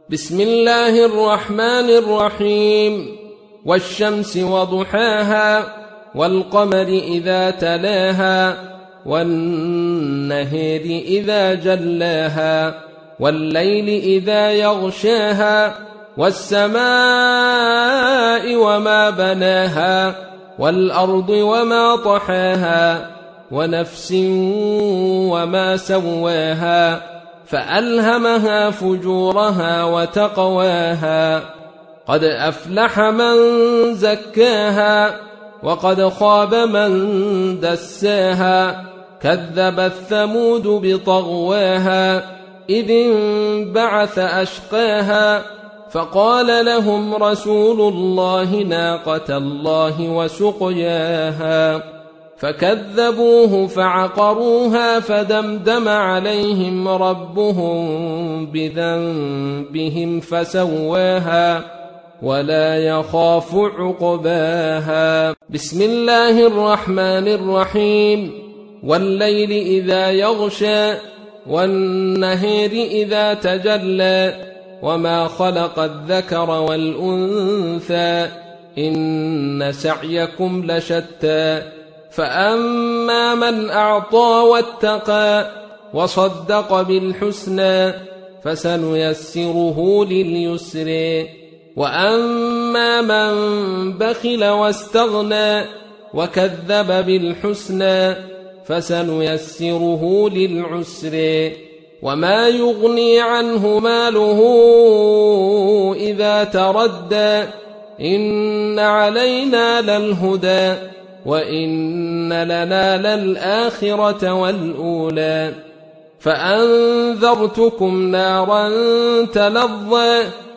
بسم الله الرحمن الرحيم. والشمس وضحاها والقمر إذا تلاها والنهر إذا جلاها والليل إذا يغشاها والسماء وما بناها والأرض وما طحاها ونفس وما سواها فألهمها فجورها وتقواها قد أفلح من زكاها وقد خاب من دساها كذبت ثمود بطغواها إذ انبعث أشقاها فقال لهم رسول الله ناقة الله وسقياها فكذبوه فعقروها فدمدم عليهم ربهم بذنبهم فسواها ولا يخاف عقباها. بسم الله الرحمن الرحيم. والليل إذا يغشى والنهار إذا تجلى وما خلق الذكر والأنثى إن سعيكم لشتى فأما من أعطى واتقى وصدق بالحسنى فسنيسره لليسر وأما من بخل واستغنى وكذب بالحسنى فسنيسره للعسر وما يغني عنه ماله إذا تردى إن علينا للهدى وإن لنا للآخرة والأولى فأنذرتكم نارا تلظى